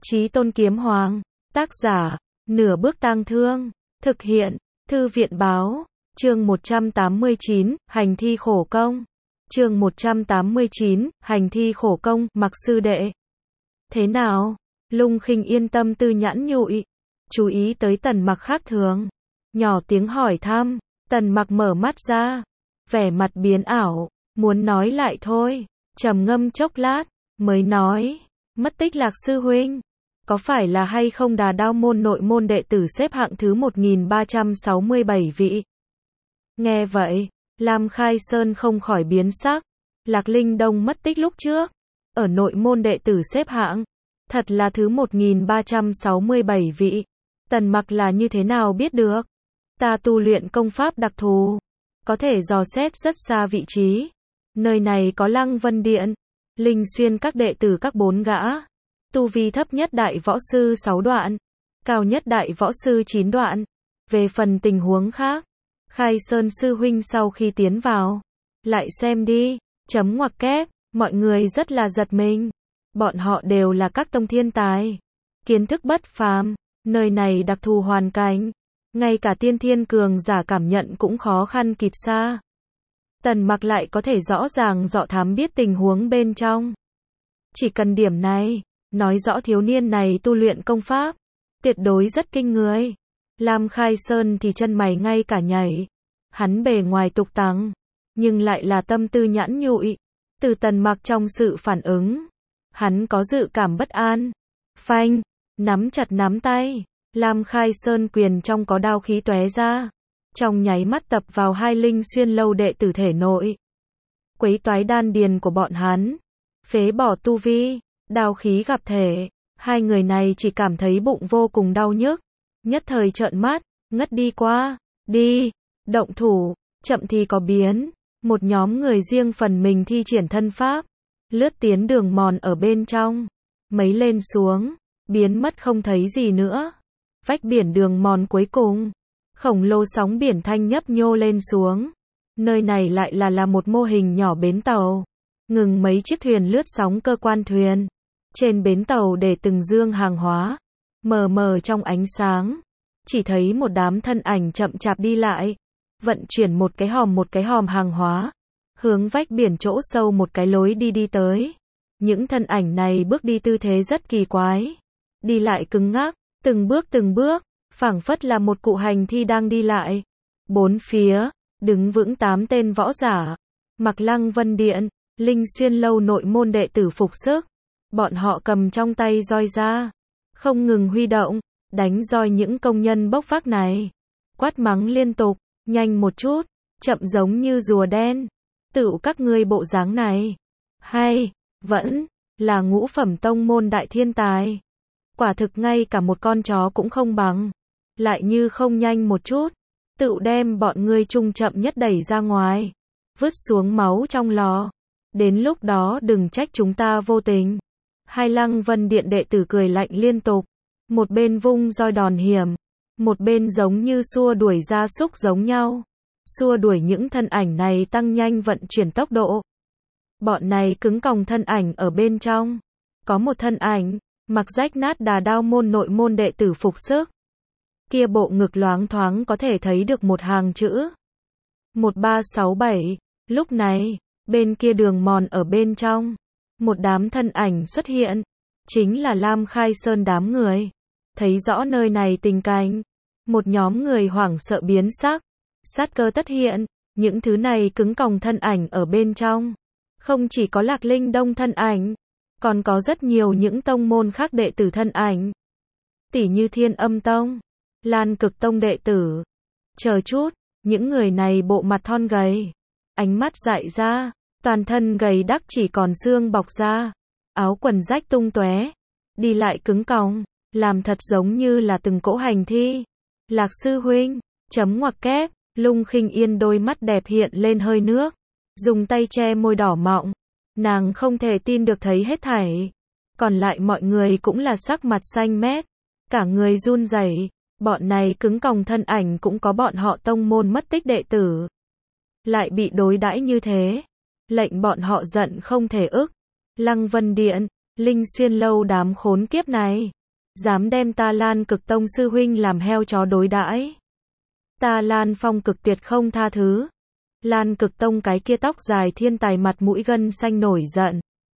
Chí Tôn Kiếm Hoàng. Tác giả, Nửa Bước Tang Thương. Thực hiện, Thư viện Báo. Chương 189, Hành thi khổ công. Chương 189, Hành thi khổ công, Mặc sư đệ. Thế nào? Lung Khinh yên tâm tư nhãn nhụi. Chú ý tới Tần Mặc khác thường. Nhỏ tiếng hỏi thăm. Tần Mặc mở mắt ra. Vẻ mặt biến ảo. Muốn nói lại thôi. Trầm ngâm chốc lát. Mới nói. Mất tích Lạc sư huynh. Có phải là hay không Đà Đao môn nội môn đệ tử xếp hạng thứ 1367 vị? Nghe vậy, Lam Khai Sơn không khỏi biến sắc. Lạc Linh Đông mất tích lúc trước. Ở nội môn đệ tử xếp hạng. Thật là thứ 1367 vị. Tần Mặc là như thế nào biết được? Ta tu luyện công pháp đặc thù. Có thể dò xét rất xa vị trí. Nơi này có Lăng Vân Điện. Linh Xuyên các đệ tử các 4 gã. Tu vi thấp nhất đại võ sư 6 đoạn. Cao nhất đại võ sư 9 đoạn. Về phần tình huống khác. Khai Sơn sư huynh sau khi tiến vào. Lại xem đi. Chấm ngoặc kép. Mọi người rất là giật mình. Bọn họ đều là các tông thiên tài. Kiến thức bất phàm. Nơi này đặc thù hoàn cảnh. Ngay cả tiên thiên cường giả cảm nhận cũng khó khăn kịp xa. Tần Mặc lại có thể rõ ràng dọ thám biết tình huống bên trong. Chỉ cần điểm này, nói rõ thiếu niên này tu luyện công pháp. Tuyệt đối rất kinh người. Lam Khai Sơn thì chân mày ngay cả nhảy. Hắn bề ngoài tục tằng, nhưng lại là tâm tư nhãn nhụi. Từ Tần Mặc trong sự phản ứng, hắn có dự cảm bất an. Phanh, nắm chặt nắm tay. Lam Khai Sơn quyền trong có đao khí tóe ra. Trong nháy mắt tập vào hai Linh Xuyên lâu đệ tử thể nội. Quấy toái đan điền của bọn hắn. Phế bỏ tu vi. Đao khí gặp thể. Hai người này chỉ cảm thấy bụng vô cùng đau nhức. Nhất thời trợn mắt. Ngất đi qua. Đi. Động thủ. Chậm thì có biến. Một nhóm người riêng phần mình thi triển thân pháp. Lướt tiến đường mòn ở bên trong. Mấy lên xuống. Biến mất không thấy gì nữa. Vách biển đường mòn cuối cùng. Khổng lồ sóng biển thanh nhấp nhô lên xuống. Nơi này lại là một mô hình nhỏ bến tàu. Ngừng mấy chiếc thuyền lướt sóng cơ quan thuyền. Trên bến tàu để từng dương hàng hóa. Mờ mờ trong ánh sáng. Chỉ thấy một đám thân ảnh chậm chạp đi lại. Vận chuyển một cái hòm hàng hóa. Hướng vách biển chỗ sâu một cái lối đi tới. Những thân ảnh này bước đi tư thế rất kỳ quái. Đi lại cứng ngắc, từng bước. Phảng phất là một cụ hành thi đang đi lại. Bốn phía, đứng vững 8 tên võ giả. Mặc Lăng Vân Điện, Linh Xuyên lâu nội môn đệ tử phục sức. Bọn họ cầm trong tay roi ra. Không ngừng huy động, đánh roi những công nhân bốc vác này. Quát mắng liên tục, nhanh một chút, chậm giống như rùa đen. Tựu các ngươi bộ dáng này. Hay, vẫn, là ngũ phẩm tông môn đại thiên tài. Quả thực ngay cả một con chó cũng không bằng. Lại như không nhanh một chút, tự đem bọn ngươi trung chậm nhất đẩy ra ngoài, vứt xuống máu trong lò. Đến lúc đó đừng trách chúng ta vô tình. Hai Lăng Vân Điện đệ tử cười lạnh liên tục, một bên vung roi đòn hiểm, một bên giống như xua đuổi gia súc giống nhau, xua đuổi những thân ảnh này tăng nhanh vận chuyển tốc độ. Bọn này cứng còng thân ảnh ở bên trong, có một thân ảnh mặc rách nát Đà Đao môn nội môn đệ tử phục sức. Kia bộ ngực loáng thoáng có thể thấy được một hàng chữ 1367. Lúc này, bên kia đường mòn ở bên trong, một đám thân ảnh xuất hiện. Chính là Lam Khai Sơn đám người. Thấy rõ nơi này tình cảnh, một nhóm người hoảng sợ biến sắc. Sát cơ tất hiện. Những thứ này cứng còng thân ảnh ở bên trong. Không chỉ có Lạc Linh Đông thân ảnh, còn có rất nhiều những tông môn khác đệ tử thân ảnh. Tỉ như Thiên Âm Tông, Lan Cực Tông đệ tử. Chờ chút, những người này bộ mặt thon gầy, ánh mắt dại ra, toàn thân gầy đắc chỉ còn xương bọc ra, áo quần rách tung tóe, đi lại cứng còng, làm thật giống như là từng cỗ hành thi. Lạc sư huynh, chấm ngoặc kép. Lung Khinh Yên đôi mắt đẹp hiện lên hơi nước, dùng tay che môi đỏ mọng. Nàng không thể tin được thấy hết thảy. Còn lại mọi người cũng là sắc mặt xanh mét, cả người run rẩy. Bọn này cứng còng thân ảnh cũng có bọn họ tông môn mất tích đệ tử. Lại bị đối đãi như thế, lệnh bọn họ giận không thể ức. Lăng Vân Điện, Linh Xuyên lâu đám khốn kiếp này, dám đem ta Lan Cực Tông sư huynh làm heo chó đối đãi. Ta Lan Phong cực tuyệt không tha thứ. Lan Cực Tông cái kia tóc dài thiên tài mặt mũi gân xanh nổi giận.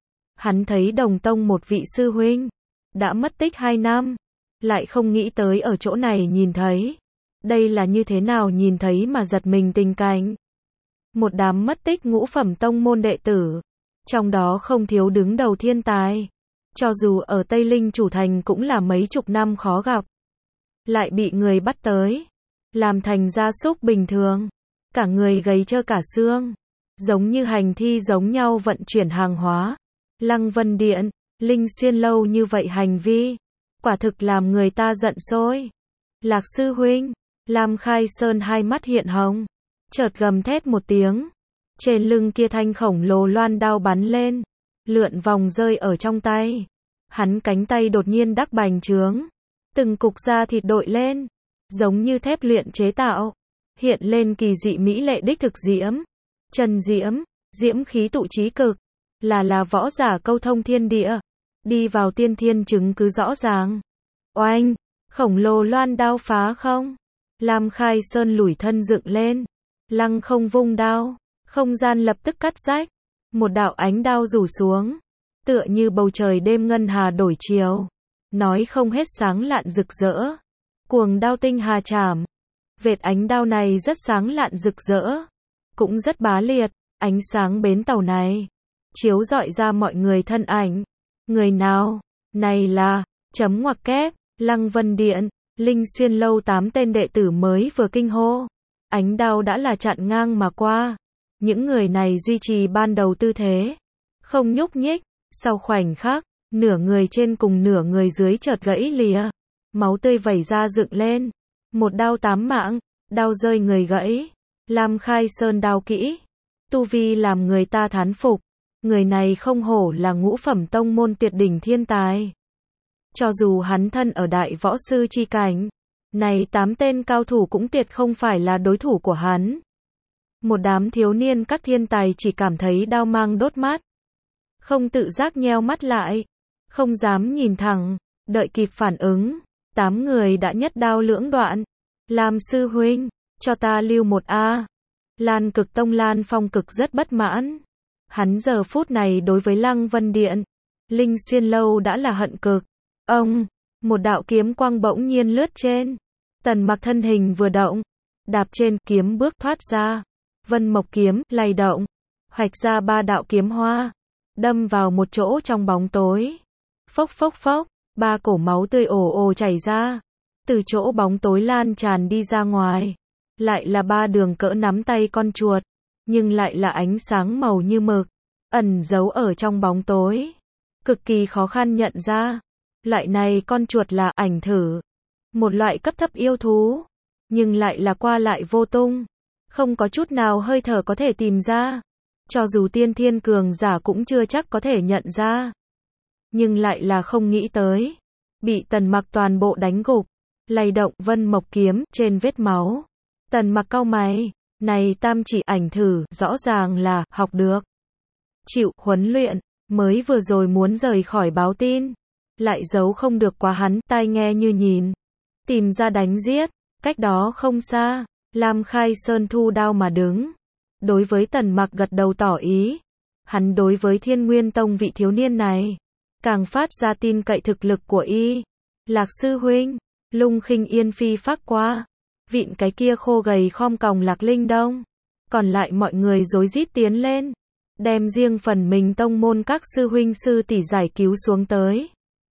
Hắn thấy đồng tông một vị sư huynh, đã mất tích 2 năm, lại không nghĩ tới ở chỗ này nhìn thấy. Đây là như thế nào nhìn thấy mà giật mình tình cảnh. Một đám mất tích ngũ phẩm tông môn đệ tử, trong đó không thiếu đứng đầu thiên tài. Cho dù ở Tây Linh chủ thành cũng là mấy chục năm khó gặp. Lại bị người bắt tới, làm thành gia súc bình thường. Cả người gầy trơ cả xương, giống như hành thi giống nhau vận chuyển hàng hóa. Lăng Vân Điện, Linh Xuyên lâu như vậy hành vi, quả thực làm người ta giận sôi. Lạc sư huynh, Lam Khai Sơn hai mắt hiện hồng, chợt gầm thét một tiếng. Trên lưng kia thanh khổng lồ loan đao bắn lên, lượn vòng rơi ở trong tay. Hắn cánh tay đột nhiên đắc bành trướng, từng cục da thịt đội lên, giống như thép luyện chế tạo, hiện lên kỳ dị mỹ lệ đích thực diễm. Trần diễm, diễm khí tụ chí cực, là võ giả câu thông thiên địa, đi vào tiên thiên chứng cứ rõ ràng. Oanh, khổng lồ loan đao phá không, Lam Khai Sơn lủi thân dựng lên, lăng không vung đao, không gian lập tức cắt rách, một đạo ánh đao rủ xuống, tựa như bầu trời đêm ngân hà đổi chiều, nói không hết sáng lạn rực rỡ. Cuồng đao tinh hà chảm, vệt ánh đao này rất sáng lạn rực rỡ, cũng rất bá liệt. Ánh sáng bến tàu này chiếu rọi ra mọi người thân ảnh. Người nào? Này là chấm ngoặc kép, Lăng Vân Điện, Linh Xuyên lâu 8 tên đệ tử mới vừa kinh hô. Ánh đao đã là chặn ngang mà qua. Những người này duy trì ban đầu tư thế, không nhúc nhích. Sau khoảnh khắc, nửa người trên cùng nửa người dưới chợt gãy lìa, máu tươi vẩy ra dựng lên. Một đao 8 mạng, đao rơi người gãy. Lam Khai Sơn đao kỹ, tu vi làm người ta thán phục. Người này không hổ là ngũ phẩm tông môn tuyệt đỉnh thiên tài. Cho dù hắn thân ở đại võ sư chi cảnh, này 8 tên cao thủ cũng tuyệt không phải là đối thủ của hắn. Một đám thiếu niên các thiên tài chỉ cảm thấy đao mang đốt mắt, không tự giác nheo mắt lại, không dám nhìn thẳng, đợi kịp phản ứng, 8 người đã nhất đao lưỡng đoạn. Lam sư huynh, cho ta lưu một a. Lan Cực Tông Lan Phong cực rất bất mãn. Hắn giờ phút này đối với Lăng Vân Điện, Linh Xuyên lâu đã là hận cực. Ông, một đạo kiếm quang bỗng nhiên lướt trên. Tần Mặc thân hình vừa động, đạp trên kiếm bước thoát ra. Vân Mộc kiếm lay động, hoạch ra 3 đạo kiếm hoa, đâm vào một chỗ trong bóng tối. Phốc phốc phốc, 3 cổ máu tươi ồ ồ chảy ra, từ chỗ bóng tối lan tràn đi ra ngoài. Lại là 3 đường cỡ nắm tay con chuột, nhưng lại là ánh sáng màu như mực, ẩn giấu ở trong bóng tối, cực kỳ khó khăn nhận ra. Loại này con chuột là ảnh thử, một loại cấp thấp yêu thú, nhưng lại là qua lại vô tung, không có chút nào hơi thở có thể tìm ra. Cho dù tiên thiên cường giả cũng chưa chắc có thể nhận ra. Nhưng lại là không nghĩ tới, bị Tần Mặc toàn bộ đánh gục, lay động Vân Mộc kiếm trên vết máu. Tần Mặc cau mày, này tam chỉ ảnh thử, rõ ràng là học được, chịu huấn luyện, mới vừa rồi muốn rời khỏi báo tin, lại giấu không được quá hắn, tai nghe như nhìn, tìm ra đánh giết. Cách đó không xa, Lam Khai Sơn thu đao mà đứng, đối với Tần Mặc gật đầu tỏ ý. Hắn đối với Thiên Nguyên Tông vị thiếu niên này, càng phát ra tin cậy thực lực của y. Lạc sư huynh, Lung Khinh Yên phi phác qua, vịn cái kia khô gầy khom còng Lạc Linh Đông. Còn lại mọi người rối rít tiến lên, đem riêng phần mình tông môn các sư huynh sư tỷ giải cứu xuống tới.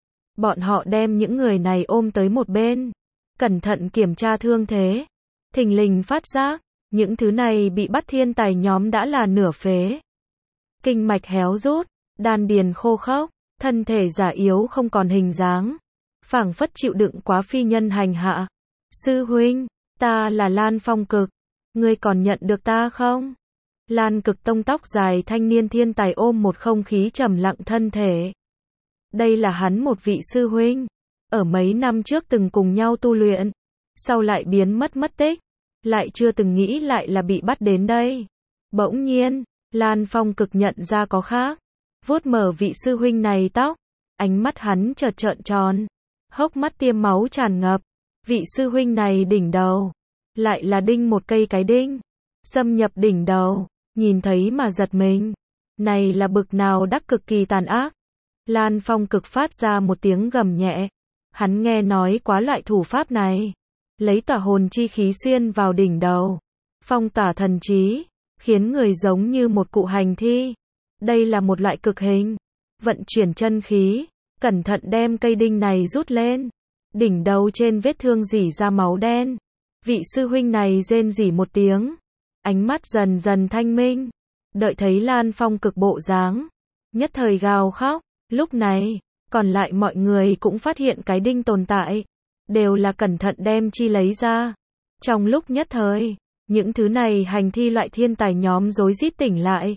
Bọn họ đem những người này ôm tới một bên, cẩn thận kiểm tra thương thế. Thình lình phát giác, những thứ này bị bắt thiên tài nhóm đã là nửa phế. Kinh mạch héo rút, đan điền khô khốc, thân thể già yếu không còn hình dáng, phảng phất chịu đựng quá phi nhân hành hạ. Sư huynh, ta là Lan Phong Cực, ngươi còn nhận được ta không? Lan Cực Tông tóc dài thanh niên thiên tài ôm một không khí trầm lặng thân thể. Đây là hắn một vị sư huynh, ở mấy năm trước từng cùng nhau tu luyện, sau lại biến mất tích, lại chưa từng nghĩ lại là bị bắt đến đây. Bỗng nhiên, Lan Phong Cực nhận ra có khác, vuốt mở vị sư huynh này tóc, Ánh mắt hắn chợt trợn tròn, hốc mắt tiêm máu tràn ngập. Vị sư huynh này đỉnh đầu, lại là đinh một cây cái đinh, xâm nhập đỉnh đầu, nhìn thấy mà giật mình. Này là bực nào đắc cực kỳ tàn ác. Lan Phong Cực phát ra một tiếng gầm nhẹ. Hắn nghe nói quá loại thủ pháp này, lấy tỏa hồn chi khí xuyên vào đỉnh đầu, phong tỏa thần trí, khiến người giống như một cụ hành thi. Đây là một loại cực hình, vận chuyển chân khí, cẩn thận đem cây đinh này rút lên. Đỉnh đầu trên vết thương rỉ ra máu đen. Vị sư huynh này rên rỉ một tiếng, ánh mắt dần dần thanh minh, đợi thấy Lan Phong Cực bộ dáng, nhất thời gào khóc. Lúc này, còn lại mọi người cũng phát hiện cái đinh tồn tại, đều là cẩn thận đem chi lấy ra. Trong lúc nhất thời, những thứ này hành thi loại thiên tài nhóm rối rít tỉnh lại,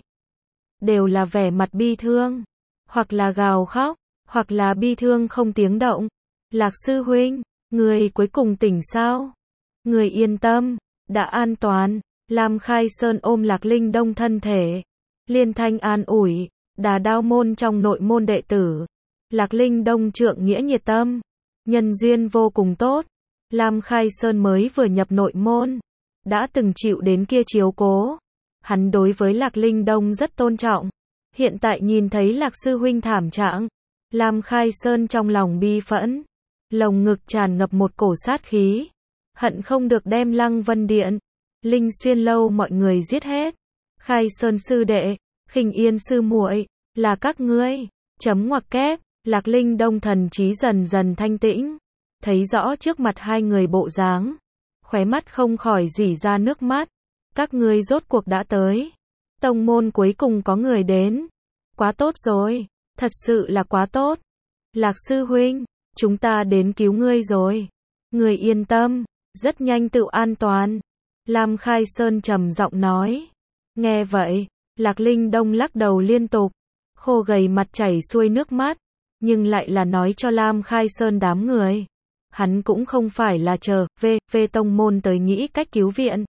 đều là vẻ mặt bi thương, hoặc là gào khóc, hoặc là bi thương không tiếng động. Lạc sư huynh, người cuối cùng tỉnh sao? Người yên tâm, đã an toàn. Lam Khai Sơn ôm Lạc Linh Đông thân thể, liên thanh an ủi. Đà Đao môn trong nội môn đệ tử, Lạc Linh Đông trượng nghĩa nhiệt tâm, nhân duyên vô cùng tốt. Lam Khai Sơn mới vừa nhập nội môn, đã từng chịu đến kia chiếu cố. Hắn đối với Lạc Linh Đông rất tôn trọng. Hiện tại nhìn thấy Lạc sư huynh thảm trạng, Lam Khai Sơn trong lòng bi phẫn, lồng ngực tràn ngập một cổ sát khí, hận không được đem Lăng Vân Điện, Linh Xuyên lâu mọi người giết hết. Khai Sơn sư đệ, Khinh Yên sư muội, là các ngươi. Chấm ngoặc kép. Lạc Linh Đông thần trí dần dần thanh tĩnh, thấy rõ trước mặt hai người bộ dáng, khóe mắt không khỏi rỉ ra nước mắt. Các ngươi rốt cuộc đã tới, tông môn cuối cùng có người đến, quá tốt rồi, thật sự là quá tốt. Lạc sư huynh, chúng ta đến cứu ngươi rồi, người yên tâm, rất nhanh tự an toàn. Lam Khai Sơn trầm giọng nói. Nghe vậy, Lạc Linh Đông lắc đầu liên tục, khô gầy mặt chảy xuôi nước mắt, nhưng lại là nói cho Lam Khai Sơn đám người, hắn cũng không phải là chờ về tông môn tới nghĩ cách cứu viện,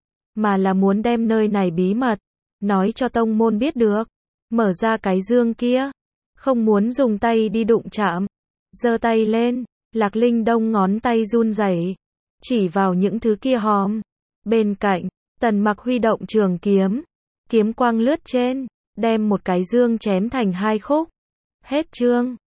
mà là muốn đem nơi này bí mật nói cho tông môn biết được, mở ra cái dương kia, không muốn dùng tay đi đụng chạm. Giơ tay lên, Lạc Linh Đông ngón tay run rẩy, chỉ vào những thứ kia hòm. Bên cạnh, Tần Mặc huy động trường kiếm, kiếm quang lướt trên, đem một cái dương chém thành hai khúc. Hết chương.